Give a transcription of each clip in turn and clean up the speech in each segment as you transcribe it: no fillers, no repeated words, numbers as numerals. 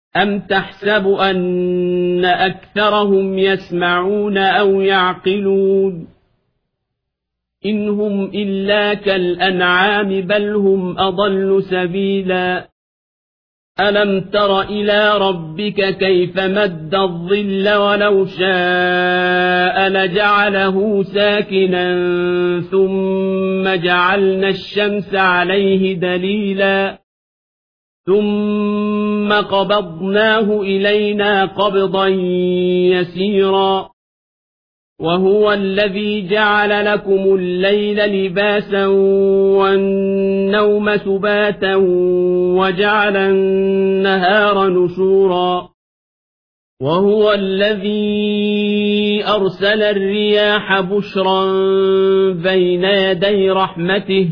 أم تحسب أن أكثرهم يسمعون أو يعقلون إن هم إلا كالأنعام بل هم أضل سبيلا ألم تر إلى ربك كيف مد الظل ولو شاء لجعله ساكنا ثم جعلنا الشمس عليه دليلا ثم قبضناه إلينا قبضا يسيرا وهو الذي جعل لكم الليل لباسا والنوم سباتا وجعل النهار نشورا وهو الذي أرسل الرياح بشرا بين يدي رحمته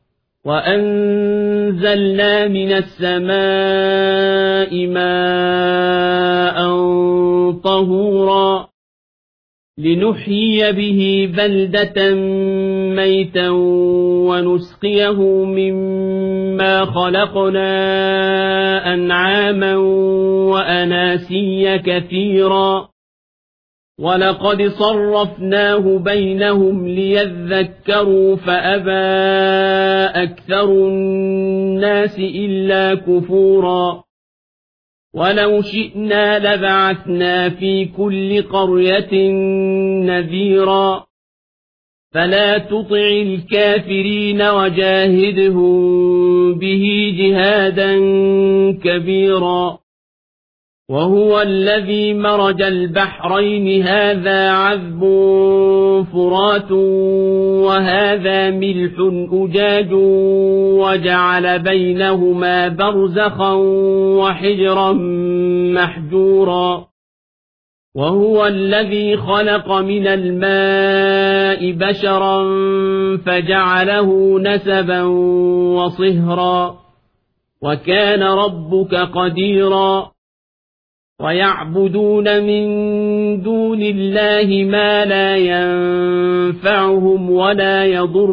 وأنزلنا من السماء ماء طهورا لنحيي به بلدة ميتا ونسقيه مما خلقنا أنعاما وأناسيا كثيرا ولقد صرفناه بينهم ليذكروا فأبى أكثر الناس إلا كفورا ولو شئنا لبعثنا في كل قرية نذيرا فلا تطع الكافرين وجاهدهم به جهادا كبيرا وهو الذي مرج البحرين هذا عذب فرات وهذا ملح أجاج وجعل بينهما برزخا وحجرا محجورا وهو الذي خلق من الماء بشرا فجعله نسبا وصهرا وكان ربك قديرا ويعبدون من دون الله ما لا ينفعهم ولا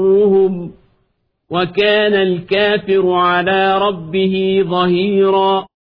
يضرهم وكان الكافر على ربه ظهيرا